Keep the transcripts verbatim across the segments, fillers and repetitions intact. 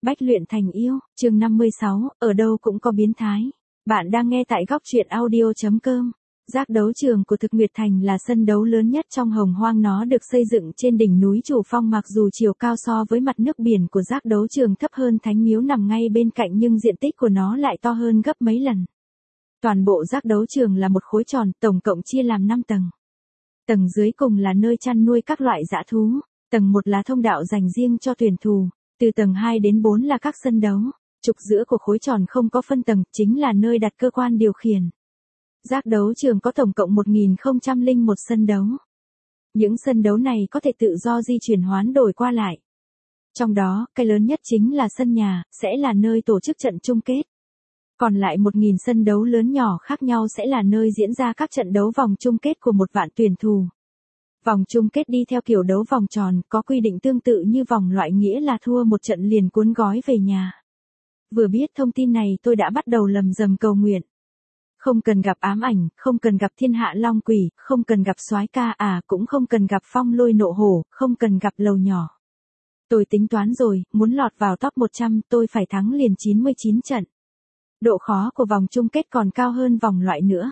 Bách luyện thành yêu, chương năm mươi sáu, ở đâu cũng có biến thái. Bạn đang nghe tại góc truyện audio chấm com. Giác đấu trường của Thực Nguyệt Thành là sân đấu lớn nhất trong Hồng Hoang, nó được xây dựng trên đỉnh núi Chủ Phong, mặc dù chiều cao so với mặt nước biển của giác đấu trường thấp hơn Thánh Miếu nằm ngay bên cạnh, nhưng diện tích của nó lại to hơn gấp mấy lần. Toàn bộ giác đấu trường là một khối tròn, tổng cộng chia làm năm tầng. Tầng dưới cùng là nơi chăn nuôi các loại dã thú, tầng một là thông đạo dành riêng cho tuyển thủ, từ tầng hai đến bốn là các sân đấu, trục giữa của khối tròn không có phân tầng, chính là nơi đặt cơ quan điều khiển. Giác đấu trường có tổng cộng một nghìn không trăm lẻ một sân đấu. Những sân đấu này có thể tự do di chuyển hoán đổi qua lại. Trong đó, cái lớn nhất chính là sân nhà, sẽ là nơi tổ chức trận chung kết. Còn lại một nghìn sân đấu lớn nhỏ khác nhau sẽ là nơi diễn ra các trận đấu vòng chung kết của một vạn tuyển thủ. Vòng chung kết đi theo kiểu đấu vòng tròn, có quy định tương tự như vòng loại, nghĩa là thua một trận liền cuốn gói về nhà. Vừa biết thông tin này tôi đã bắt đầu lầm rầm cầu nguyện. Không cần gặp ám ảnh, không cần gặp thiên hạ long quỷ, không cần gặp soái ca, à cũng không cần gặp phong lôi nộ hổ, không cần gặp lầu nhỏ. Tôi tính toán rồi, muốn lọt vào top một trăm tôi phải thắng liền chín mươi chín trận. Độ khó của vòng chung kết còn cao hơn vòng loại nữa.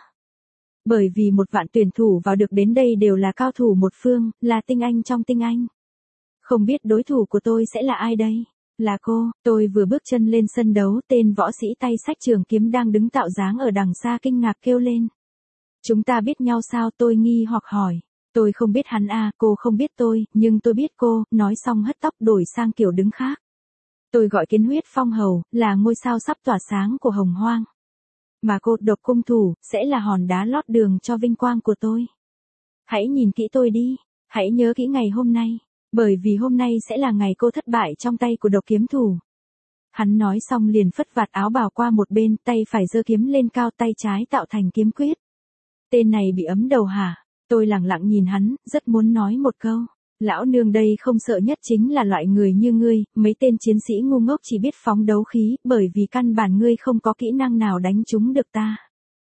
Bởi vì một vạn tuyển thủ vào được đến đây đều là cao thủ một phương, là tinh anh trong tinh anh. Không biết đối thủ của tôi sẽ là ai đây? Là cô. Tôi vừa bước chân lên sân đấu, tên võ sĩ tay xách trường kiếm đang đứng tạo dáng ở đằng xa kinh ngạc kêu lên. Chúng ta biết nhau sao? Tôi nghi hoặc hỏi. Tôi không biết hắn à, cô không biết tôi, nhưng tôi biết cô. Nói xong hất tóc đổi sang kiểu đứng khác. Tôi gọi Kiến Huyết Phong Hầu, là ngôi sao sắp tỏa sáng của Hồng Hoang. Mà cô, Độc Cung Thủ, sẽ là hòn đá lót đường cho vinh quang của tôi. Hãy nhìn kỹ tôi đi, hãy nhớ kỹ ngày hôm nay, bởi vì hôm nay sẽ là ngày cô thất bại trong tay của Độc Kiếm Thủ. Hắn nói xong liền phất vạt áo bào qua một bên, tay phải giơ kiếm lên cao, tay trái tạo thành kiếm quyết. Tên này bị ấm đầu hả? Tôi lặng lặng nhìn hắn, rất muốn nói một câu. Lão nương đây không sợ nhất chính là loại người như ngươi, mấy tên chiến sĩ ngu ngốc chỉ biết phóng đấu khí, bởi vì căn bản ngươi không có kỹ năng nào đánh trúng được ta.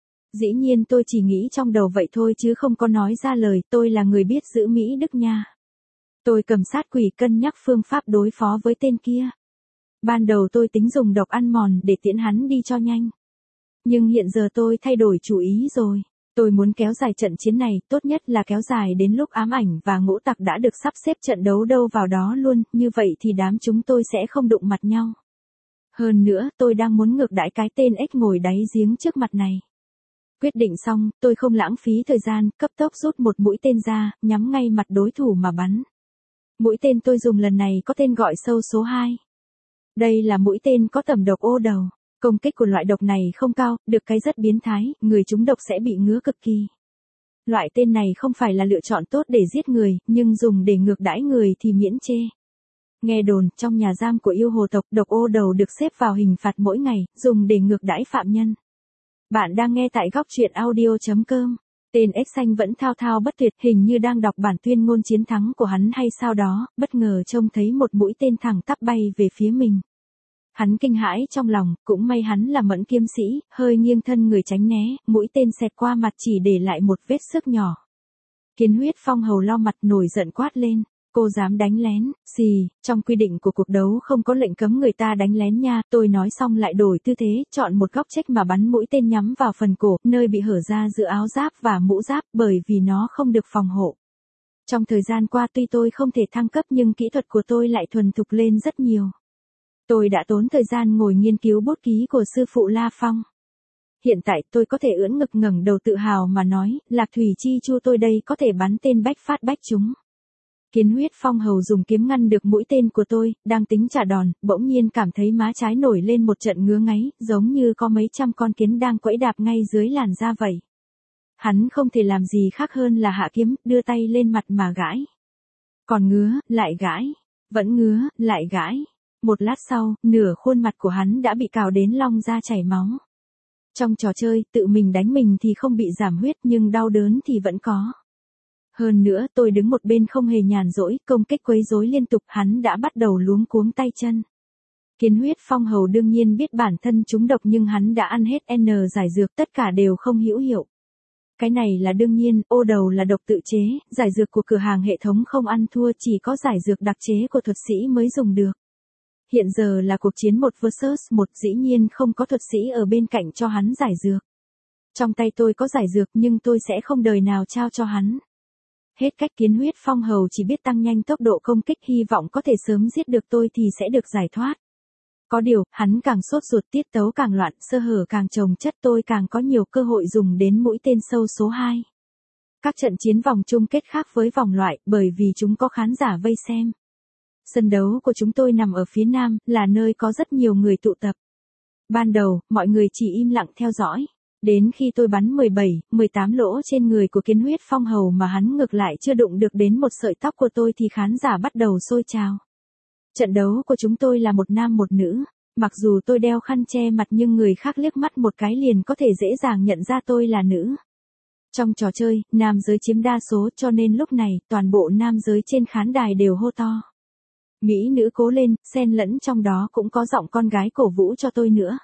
Dĩ nhiên tôi chỉ nghĩ trong đầu vậy thôi chứ không có nói ra lời, tôi là người biết giữ Mỹ Đức nha. Tôi cầm sát quỷ cân nhắc phương pháp đối phó với tên kia. Ban đầu tôi tính dùng độc ăn mòn để tiễn hắn đi cho nhanh. Nhưng hiện giờ tôi thay đổi chủ ý rồi. Tôi muốn kéo dài trận chiến này, tốt nhất là kéo dài đến lúc ám ảnh và ngũ tặc đã được sắp xếp trận đấu đâu vào đó luôn, như vậy thì đám chúng tôi sẽ không đụng mặt nhau. Hơn nữa, tôi đang muốn ngược đãi cái tên ếch ngồi đáy giếng trước mặt này. Quyết định xong, tôi không lãng phí thời gian, cấp tốc rút một mũi tên ra, nhắm ngay mặt đối thủ mà bắn. Mũi tên tôi dùng lần này có tên gọi sâu số hai. Đây là mũi tên có tầm độc ô đầu. Công kích của loại độc này không cao, được cái rất biến thái, người trúng độc sẽ bị ngứa cực kỳ. Loại tên này không phải là lựa chọn tốt để giết người, nhưng dùng để ngược đãi người thì miễn chê. Nghe đồn, trong nhà giam của yêu hồ tộc, độc ô đầu được xếp vào hình phạt mỗi ngày, dùng để ngược đãi phạm nhân. Bạn đang nghe tại góc truyện audio chấm com. Tên ếch xanh vẫn thao thao bất tuyệt, hình như đang đọc bản tuyên ngôn chiến thắng của hắn hay sao đó, bất ngờ trông thấy một mũi tên thẳng tắp bay về phía mình. Hắn kinh hãi trong lòng, cũng may hắn là mẫn kiếm sĩ, hơi nghiêng thân người tránh né, mũi tên xẹt qua mặt chỉ để lại một vết xước nhỏ. Kiến Huyết Phong Hầu lau mặt nổi giận quát lên, cô dám đánh lén, xì, trong quy định của cuộc đấu không có lệnh cấm người ta đánh lén nha, tôi nói xong lại đổi tư thế, chọn một góc chếch mà bắn mũi tên nhắm vào phần cổ, nơi bị hở ra giữa áo giáp và mũ giáp, bởi vì nó không được phòng hộ. Trong thời gian qua tuy tôi không thể thăng cấp nhưng kỹ thuật của tôi lại thuần thục lên rất nhiều. Tôi đã tốn thời gian ngồi nghiên cứu bút ký của sư phụ La Phong. Hiện tại tôi có thể ưỡn ngực ngẩng đầu tự hào mà nói, Lạc Thủy Chi Chu tôi đây có thể bắn tên bách phát bách trúng. Kiến Huyết Phong Hầu dùng kiếm ngăn được mũi tên của tôi, đang tính trả đòn, bỗng nhiên cảm thấy má trái nổi lên một trận ngứa ngáy, giống như có mấy trăm con kiến đang quẫy đạp ngay dưới làn da vậy. Hắn không thể làm gì khác hơn là hạ kiếm, đưa tay lên mặt mà gãi. Còn ngứa, lại gãi, vẫn ngứa, lại gãi. Một lát sau, nửa khuôn mặt của hắn đã bị cào đến long ra chảy máu. Trong trò chơi, tự mình đánh mình thì không bị giảm huyết nhưng đau đớn thì vẫn có. Hơn nữa tôi đứng một bên không hề nhàn rỗi, công kích quấy rối liên tục, hắn đã bắt đầu luống cuống tay chân. Kiến Huyết Phong Hầu đương nhiên biết bản thân trúng độc nhưng hắn đã ăn hết N giải dược, tất cả đều không hữu hiệu. Cái này là đương nhiên, ô đầu là độc tự chế, giải dược của cửa hàng hệ thống không ăn thua, chỉ có giải dược đặc chế của thuật sĩ mới dùng được. hiện giờ là cuộc chiến một versus một, dĩ nhiên không có thuật sĩ ở bên cạnh cho hắn giải dược. Trong tay tôi có giải dược nhưng tôi sẽ không đời nào trao cho hắn. Hết cách, Kiến Huyết Phong Hầu chỉ biết tăng nhanh tốc độ công kích, hy vọng có thể sớm giết được tôi thì sẽ được giải thoát. Có điều, hắn càng sốt ruột, tiết tấu càng loạn, sơ hở càng chồng chất, tôi càng có nhiều cơ hội dùng đến mũi tên sâu số hai. Các trận chiến vòng chung kết khác với vòng loại, bởi vì chúng có khán giả vây xem. Sân đấu của chúng tôi nằm ở phía nam, là nơi có rất nhiều người tụ tập. Ban đầu, mọi người chỉ im lặng theo dõi. Đến khi tôi bắn mười bảy, mười tám lỗ trên người của Kiến Huyết Phong Hầu mà hắn ngược lại chưa đụng được đến một sợi tóc của tôi thì khán giả bắt đầu sôi trào. Trận đấu của chúng tôi là một nam một nữ. Mặc dù tôi đeo khăn che mặt nhưng người khác liếc mắt một cái liền có thể dễ dàng nhận ra tôi là nữ. Trong trò chơi, nam giới chiếm đa số cho nên lúc này toàn bộ nam giới trên khán đài đều hô to. Mỹ nữ cố lên, xen lẫn trong đó cũng có giọng con gái cổ vũ cho tôi nữa.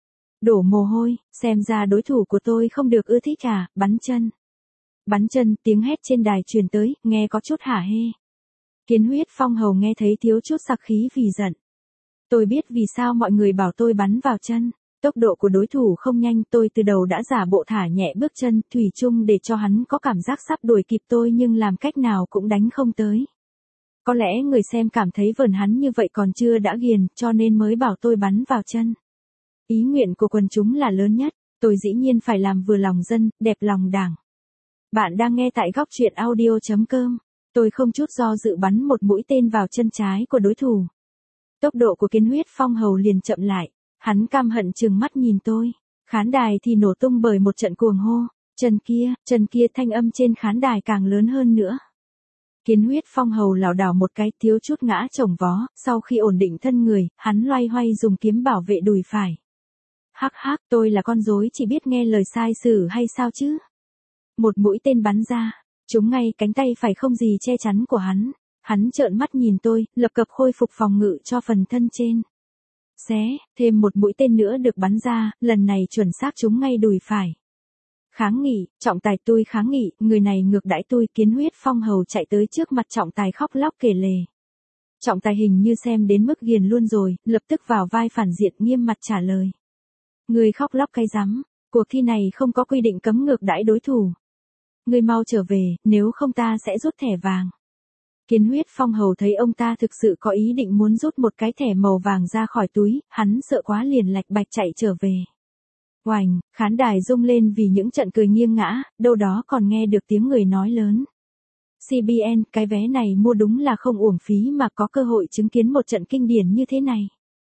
Đổ mồ hôi, xem ra đối thủ của tôi không được ưa thích à, bắn chân. Bắn chân, tiếng hét trên đài truyền tới, nghe có chút hả hê. Kiến Huyết Phong Hầu nghe thấy thiếu chút sặc khí vì giận. Tôi biết vì sao mọi người bảo tôi bắn vào chân. Tốc độ của đối thủ không nhanh, tôi từ đầu đã giả bộ thả nhẹ bước chân, thủy chung để cho hắn có cảm giác sắp đuổi kịp tôi nhưng làm cách nào cũng đánh không tới. Có lẽ người xem cảm thấy vờn hắn như vậy còn chưa đã ghiền, cho nên mới bảo tôi bắn vào chân. Ý nguyện của quần chúng là lớn nhất, tôi dĩ nhiên phải làm vừa lòng dân, đẹp lòng đảng. Bạn đang nghe tại góc truyện audio chấm com. Tôi không chút do dự bắn một mũi tên vào chân trái của đối thủ. Tốc độ của Kiến Huyết Phong Hầu liền chậm lại, hắn căm hận trừng mắt nhìn tôi. Khán đài thì nổ tung bởi một trận cuồng hô, chân kia, chân kia, thanh âm trên khán đài càng lớn hơn nữa. Kiến Huyết Phong Hầu lảo đảo một cái, thiếu chút ngã chồng vó, sau khi ổn định thân người, hắn loay hoay dùng kiếm bảo vệ đùi phải. Hắc hắc, tôi là con rối chỉ biết nghe lời sai sử hay sao chứ? Một mũi tên bắn ra, trúng ngay cánh tay phải không gì che chắn của hắn. Hắn trợn mắt nhìn tôi, lập cập khôi phục phòng ngự cho phần thân trên. Xé, thêm một mũi tên nữa được bắn ra, lần này chuẩn xác trúng ngay đùi phải. Kháng nghị, trọng tài tôi kháng nghị, người này ngược đãi tôi. Kiến Huyết Phong Hầu chạy tới trước mặt trọng tài khóc lóc kể lể. Trọng tài hình như xem đến mức ghiền luôn rồi, lập tức vào vai phản diện nghiêm mặt trả lời. Người khóc lóc cái rắm, cuộc thi này không có quy định cấm ngược đãi đối thủ. Người mau trở về, nếu không ta sẽ rút thẻ vàng. Kiến Huyết Phong Hầu thấy ông ta thực sự có ý định muốn rút một cái thẻ màu vàng ra khỏi túi, hắn sợ quá liền lạch bạch chạy trở về. Oành, khán đài rung lên vì những trận cười nghiêng ngã, đâu đó còn nghe được tiếng người nói lớn. xê bê en, cái vé này mua đúng là không uổng phí mà có cơ hội chứng kiến một trận kinh điển như thế này.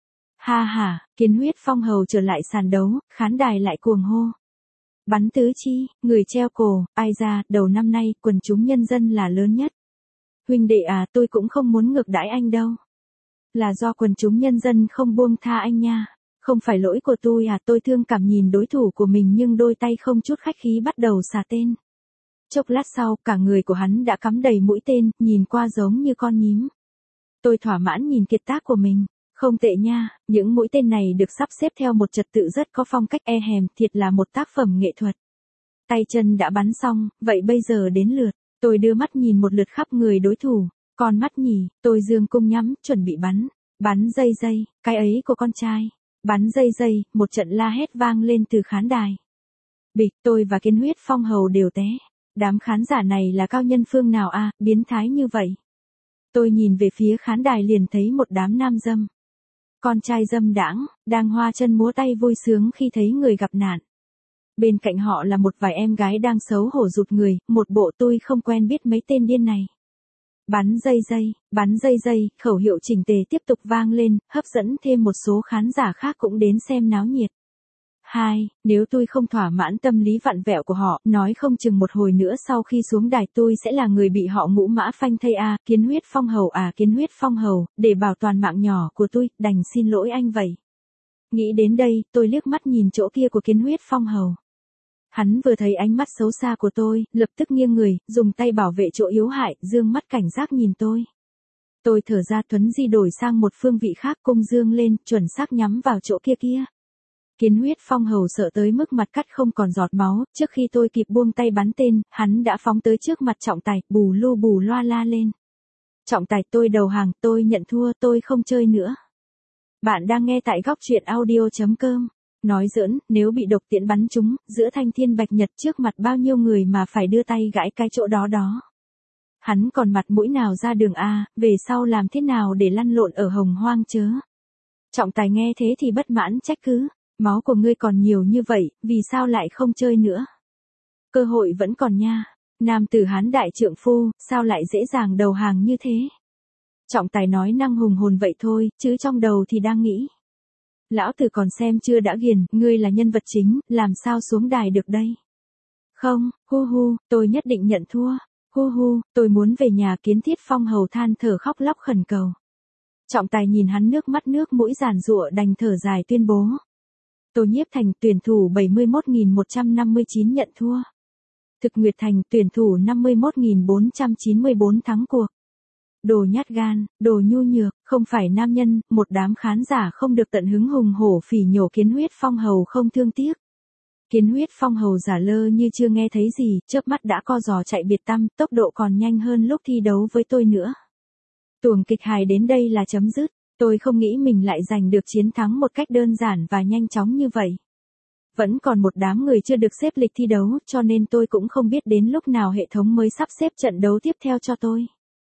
Ha ha, Kiến Huyết Phong Hầu trở lại sàn đấu, khán đài lại cuồng hô. Bắn tứ chi, người treo cổ, ai ra, đầu năm nay, quần chúng nhân dân là lớn nhất. Huynh đệ à, tôi cũng không muốn ngược đãi anh đâu. Là do quần chúng nhân dân không buông tha anh nha. Không phải lỗi của tôi à, tôi thương cảm nhìn đối thủ của mình nhưng đôi tay không chút khách khí bắt đầu xả tên. Chốc lát sau, cả người của hắn đã cắm đầy mũi tên, nhìn qua giống như con nhím. Tôi thỏa mãn nhìn kiệt tác của mình. Không tệ nha, những mũi tên này được sắp xếp theo một trật tự rất có phong cách e hèm, thiệt là một tác phẩm nghệ thuật. Tay chân đã bắn xong, vậy bây giờ đến lượt. Tôi đưa mắt nhìn một lượt khắp người đối thủ, con mắt nhỉ, tôi dương cung nhắm, chuẩn bị bắn. Bắn dây dây, cái ấy của con trai. Bắn dây dây, một trận la hét vang lên từ khán đài. Bịch, tôi và Kiến Huyết Phong Hầu đều té. Đám khán giả này là cao nhân phương nào à, biến thái như vậy. Tôi nhìn về phía khán đài liền thấy một đám nam dâm. Con trai dâm đãng, đang hoa chân múa tay vui sướng khi thấy người gặp nạn. Bên cạnh họ là một vài em gái đang xấu hổ rụt người, một bộ tôi không quen biết mấy tên điên này. Bắn dây dây, bắn dây dây, khẩu hiệu chỉnh tề tiếp tục vang lên, hấp dẫn thêm một số khán giả khác cũng đến xem náo nhiệt. Hai, nếu tôi không thỏa mãn tâm lý vặn vẹo của họ, nói không chừng một hồi nữa sau khi xuống đài tôi sẽ là người bị họ ngũ mã phanh thây à, Kiến Huyết Phong Hầu à, Kiến Huyết Phong Hầu, để bảo toàn mạng nhỏ của tôi, đành xin lỗi anh vậy. Nghĩ đến đây, tôi liếc mắt nhìn chỗ kia của Kiến Huyết Phong Hầu. Hắn vừa thấy ánh mắt xấu xa của tôi, lập tức nghiêng người, dùng tay bảo vệ chỗ yếu hại, dương mắt cảnh giác nhìn tôi. Tôi thở ra thuấn di đổi sang một phương vị khác, cung dương lên, chuẩn xác nhắm vào chỗ kia kia. Kiến Huyết Phong Hầu sợ tới mức mặt cắt không còn giọt máu, trước khi tôi kịp buông tay bắn tên, hắn đã phóng tới trước mặt trọng tài, bù lu bù loa la lên. Trọng tài, tôi đầu hàng, tôi nhận thua, tôi không chơi nữa. Bạn đang nghe tại góc truyện audio chấm com. Nói giỡn, nếu bị độc tiễn bắn trúng, giữa thanh thiên bạch nhật trước mặt bao nhiêu người mà phải đưa tay gãi cái chỗ đó đó. Hắn còn mặt mũi nào ra đường A, về sau làm thế nào để lăn lộn ở hồng hoang chớ. Trọng tài nghe thế thì bất mãn trách cứ, máu của ngươi còn nhiều như vậy, vì sao lại không chơi nữa? Cơ hội vẫn còn nha, nam tử Hán đại trượng phu, sao lại dễ dàng đầu hàng như thế? Trọng tài nói năng hùng hồn vậy thôi, chứ trong đầu thì đang nghĩ. Lão tử còn xem chưa đã ghiền, ngươi là nhân vật chính, làm sao xuống đài được đây? Không, hu hu, tôi nhất định nhận thua. Hu hu, tôi muốn về nhà kiến Thiết Phong hầu than thở khóc lóc khẩn cầu. Trọng tài nhìn hắn nước mắt nước mũi giàn giụa đành thở dài tuyên bố. Tô Nhiếp Thành tuyển thủ bảy mươi mốt nghìn một trăm năm mươi chín nhận thua. Thực Nguyệt Thành tuyển thủ năm mươi mốt nghìn bốn trăm chín mươi bốn thắng cuộc. Đồ nhát gan, đồ nhu nhược, không phải nam nhân, một đám khán giả không được tận hứng hùng hổ phỉ nhổ Kiến Huyết Phong hầu không thương tiếc. Kiến Huyết Phong hầu giả lơ như chưa nghe thấy gì, chớp mắt đã co giò chạy biệt tăm, tốc độ còn nhanh hơn lúc thi đấu với tôi nữa. Tuồng kịch hài đến đây là chấm dứt, tôi không nghĩ mình lại giành được chiến thắng một cách đơn giản và nhanh chóng như vậy. Vẫn còn một đám người chưa được xếp lịch thi đấu, cho nên tôi cũng không biết đến lúc nào hệ thống mới sắp xếp trận đấu tiếp theo cho tôi.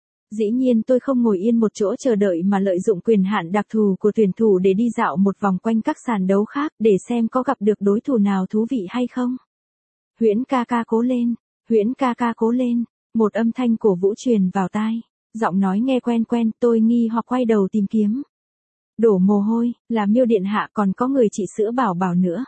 Dĩ nhiên tôi không ngồi yên một chỗ chờ đợi mà lợi dụng quyền hạn đặc thù của tuyển thủ để đi dạo một vòng quanh các sàn đấu khác để xem có gặp được đối thủ nào thú vị hay không. Huyễn ca ca cố lên, Huyễn ca ca cố lên, một âm thanh cổ vũ truyền vào tai, giọng nói nghe quen quen, tôi nghi hoặc quay đầu tìm kiếm. Đổ mồ hôi, là Miêu điện hạ còn có người chị sữa Bảo Bảo nữa.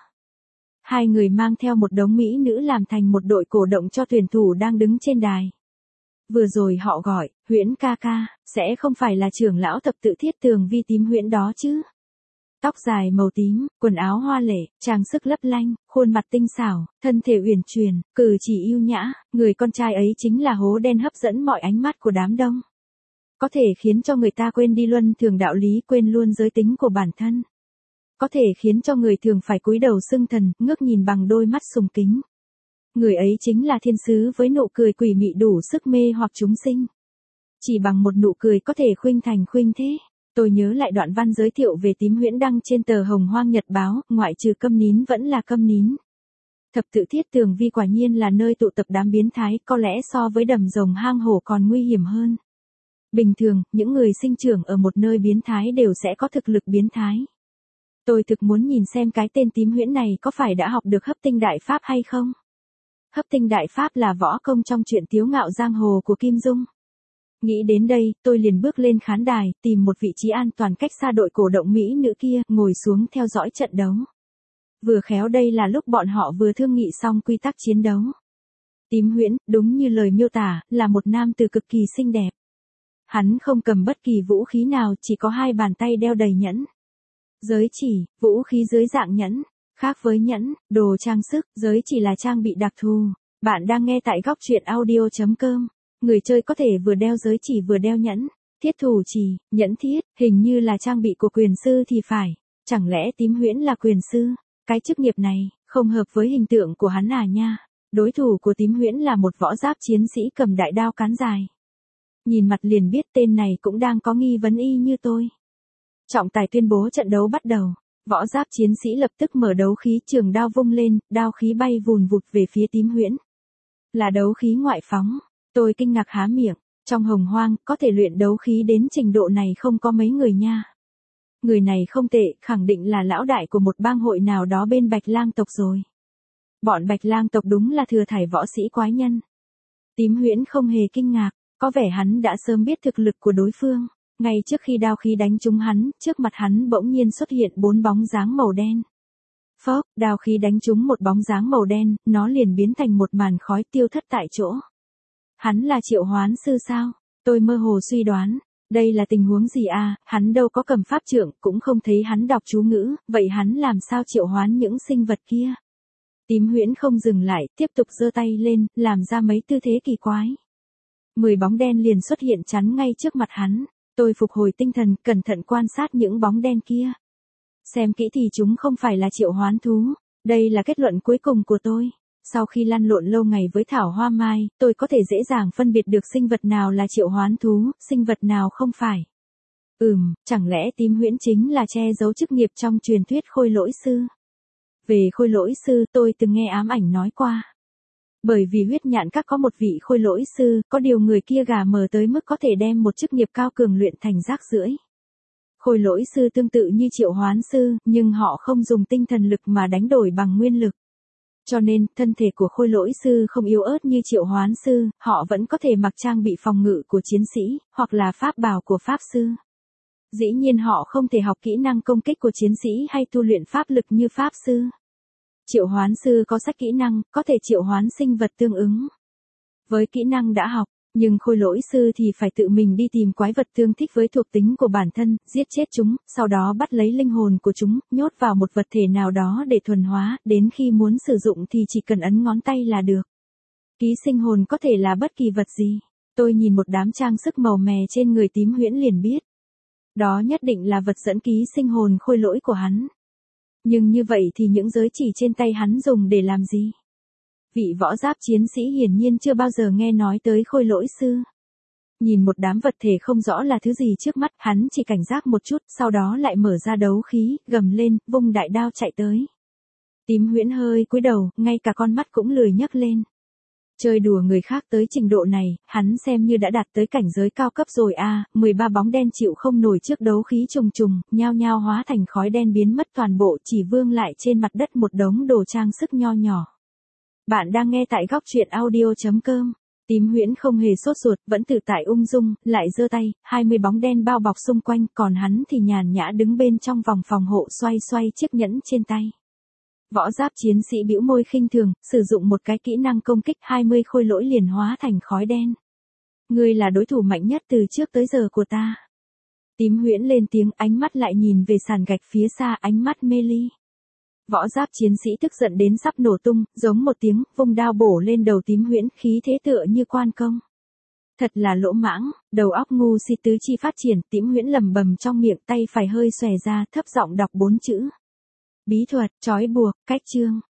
Hai người mang theo một đống mỹ nữ làm thành một đội cổ động cho tuyển thủ đang đứng trên đài. Vừa rồi họ gọi, Huyễn ca ca, sẽ không phải là trưởng lão thập tự Thiết Tường Vi tím Huyễn đó chứ? Tóc dài màu tím, quần áo hoa lệ, trang sức lấp lanh, khuôn mặt tinh xảo, thân thể uyển chuyển, cử chỉ yêu nhã, người con trai ấy chính là hố đen hấp dẫn mọi ánh mắt của đám đông. Có thể khiến cho người ta quên đi luân thường đạo lý, quên luôn giới tính của bản thân. Có thể khiến cho người thường phải cúi đầu xưng thần, ngước nhìn bằng đôi mắt sùng kính. Người ấy chính là thiên sứ với nụ cười quỷ mị đủ sức mê hoặc chúng sinh. Chỉ bằng một nụ cười có thể khuynh thành khuynh thế. Tôi nhớ lại đoạn văn giới thiệu về tím Huyễn đăng trên tờ Hồng Hoang Nhật báo, ngoại trừ câm nín vẫn là câm nín. Thập tự Thiết Tường Vi quả nhiên là nơi tụ tập đám biến thái, có lẽ so với đầm rồng hang hổ còn nguy hiểm hơn. Bình thường, những người sinh trưởng ở một nơi biến thái đều sẽ có thực lực biến thái. Tôi thực muốn nhìn xem cái tên tím Huyễn này có phải đã học được hấp tinh đại pháp hay không. Hấp tinh đại pháp là võ công trong truyện Tiếu Ngạo Giang Hồ của Kim Dung. Nghĩ đến đây, tôi liền bước lên khán đài, tìm một vị trí an toàn cách xa đội cổ động mỹ nữ kia, ngồi xuống theo dõi trận đấu. Vừa khéo đây là lúc bọn họ vừa thương nghị xong quy tắc chiến đấu. Tím Huyễn, đúng như lời miêu tả, là một nam tử cực kỳ xinh đẹp. Hắn không cầm bất kỳ vũ khí nào, chỉ có hai bàn tay đeo đầy nhẫn. Giới chỉ, vũ khí dưới dạng nhẫn. Khác với nhẫn, đồ trang sức, giới chỉ là trang bị đặc thù. Bạn đang nghe tại góc truyện audio chấm com. Người chơi có thể vừa đeo giới chỉ vừa đeo nhẫn. Thiết thủ chỉ, nhẫn thiết, hình như là trang bị của quyền sư thì phải. Chẳng lẽ tím Huyễn là quyền sư? Cái chức nghiệp này, không hợp với hình tượng của hắn à nha. Đối thủ của tím Huyễn là một võ giáp chiến sĩ cầm đại đao cán dài. Nhìn mặt liền biết tên này cũng đang có nghi vấn y như tôi. Trọng tài tuyên bố trận đấu bắt đầu. Võ giáp chiến sĩ lập tức mở đấu khí, trường đao vung lên, đao khí bay vùn vụt về phía tím Huyễn. Là đấu khí ngoại phóng. Tôi kinh ngạc há miệng, trong hồng hoang, có thể luyện đấu khí đến trình độ này không có mấy người nha. Người này không tệ, khẳng định là lão đại của một bang hội nào đó bên Bạch Lang tộc rồi. Bọn Bạch Lang tộc đúng là thừa thải võ sĩ quái nhân. Tím Huyễn không hề kinh ngạc, có vẻ hắn đã sớm biết thực lực của đối phương. Ngay trước khi đao khí đánh trúng hắn, trước mặt hắn bỗng nhiên xuất hiện bốn bóng dáng màu đen. Phốc, đao khí đánh trúng một bóng dáng màu đen, nó liền biến thành một màn khói tiêu thất tại chỗ. Hắn là triệu hoán sư sao? Tôi mơ hồ suy đoán. Đây là tình huống gì à, hắn đâu có cầm pháp trượng, cũng không thấy hắn đọc chú ngữ, vậy hắn làm sao triệu hoán những sinh vật kia? Tím Huyễn không dừng lại, tiếp tục giơ tay lên, làm ra mấy tư thế kỳ quái. Mười bóng đen liền xuất hiện chắn ngay trước mặt hắn. Tôi phục hồi tinh thần, cẩn thận quan sát những bóng đen kia. Xem kỹ thì chúng không phải là triệu hoán thú. Đây là kết luận cuối cùng của tôi. Sau khi lăn lộn lâu ngày với thảo hoa mai, tôi có thể dễ dàng phân biệt được sinh vật nào là triệu hoán thú, sinh vật nào không phải. Ừm, chẳng lẽ tím huyễn chính là che giấu chức nghiệp trong truyền thuyết khôi lỗi sư? Về khôi lỗi sư tôi từng nghe ám ảnh nói qua. Bởi vì huyết nhạn các có một vị khôi lỗi sư, có điều người kia gà mờ tới mức có thể đem một chức nghiệp cao cường luyện thành rác rưởi. Khôi lỗi sư tương tự như triệu hoán sư, nhưng họ không dùng tinh thần lực mà đánh đổi bằng nguyên lực. Cho nên, thân thể của khôi lỗi sư không yếu ớt như triệu hoán sư, họ vẫn có thể mặc trang bị phòng ngự của chiến sĩ, hoặc là pháp bào của pháp sư. Dĩ nhiên họ không thể học kỹ năng công kích của chiến sĩ hay tu luyện pháp lực như pháp sư. Triệu hoán sư có sách kỹ năng, có thể triệu hoán sinh vật tương ứng với kỹ năng đã học, nhưng khôi lỗi sư thì phải tự mình đi tìm quái vật tương thích với thuộc tính của bản thân, giết chết chúng, sau đó bắt lấy linh hồn của chúng, nhốt vào một vật thể nào đó để thuần hóa, đến khi muốn sử dụng thì chỉ cần ấn ngón tay là được. Ký sinh hồn có thể là bất kỳ vật gì. Tôi nhìn một đám trang sức màu mè trên người tím huyễn liền biết. Đó nhất định là vật dẫn ký sinh hồn khôi lỗi của hắn. Nhưng như vậy thì những giới chỉ trên tay hắn dùng để làm gì? Vị võ giáp chiến sĩ hiển nhiên chưa bao giờ nghe nói tới khôi lỗi sư. Nhìn một đám vật thể không rõ là thứ gì trước mắt, hắn chỉ cảnh giác một chút, sau đó lại mở ra đấu khí, gầm lên, vung đại đao chạy tới. Tím huyễn hơi cúi đầu, ngay cả con mắt cũng lười nhấc lên. Chơi đùa người khác tới trình độ này, hắn xem như đã đạt tới cảnh giới cao cấp rồi à, mười ba bóng đen chịu không nổi trước đấu khí trùng trùng, nhao nhao hóa thành khói đen biến mất toàn bộ, chỉ vương lại trên mặt đất một đống đồ trang sức nho nhỏ. Bạn đang nghe tại góc truyện audio chấm com. Tím huyễn không hề sốt ruột, vẫn tự tại ung dung, lại giơ tay, hai mươi bóng đen bao bọc xung quanh, còn hắn thì nhàn nhã đứng bên trong vòng phòng hộ xoay xoay chiếc nhẫn trên tay. Võ giáp chiến sĩ bĩu môi khinh thường, sử dụng một cái kỹ năng công kích hai mươi khôi lỗi liền hóa thành khói đen. Ngươi là đối thủ mạnh nhất từ trước tới giờ của ta. Tím huyễn lên tiếng, ánh mắt lại nhìn về sàn gạch phía xa, ánh mắt mê ly. Võ giáp chiến sĩ tức giận đến sắp nổ tung, giống một tiếng, vung đao bổ lên đầu tím huyễn, khí thế tựa như quan công. Thật là lỗ mãng, đầu óc ngu si, tứ chi phát triển, tím huyễn lầm bầm trong miệng, tay phải hơi xòe ra, thấp giọng đọc bốn chữ. Bí thuật, trói buộc, cách chương.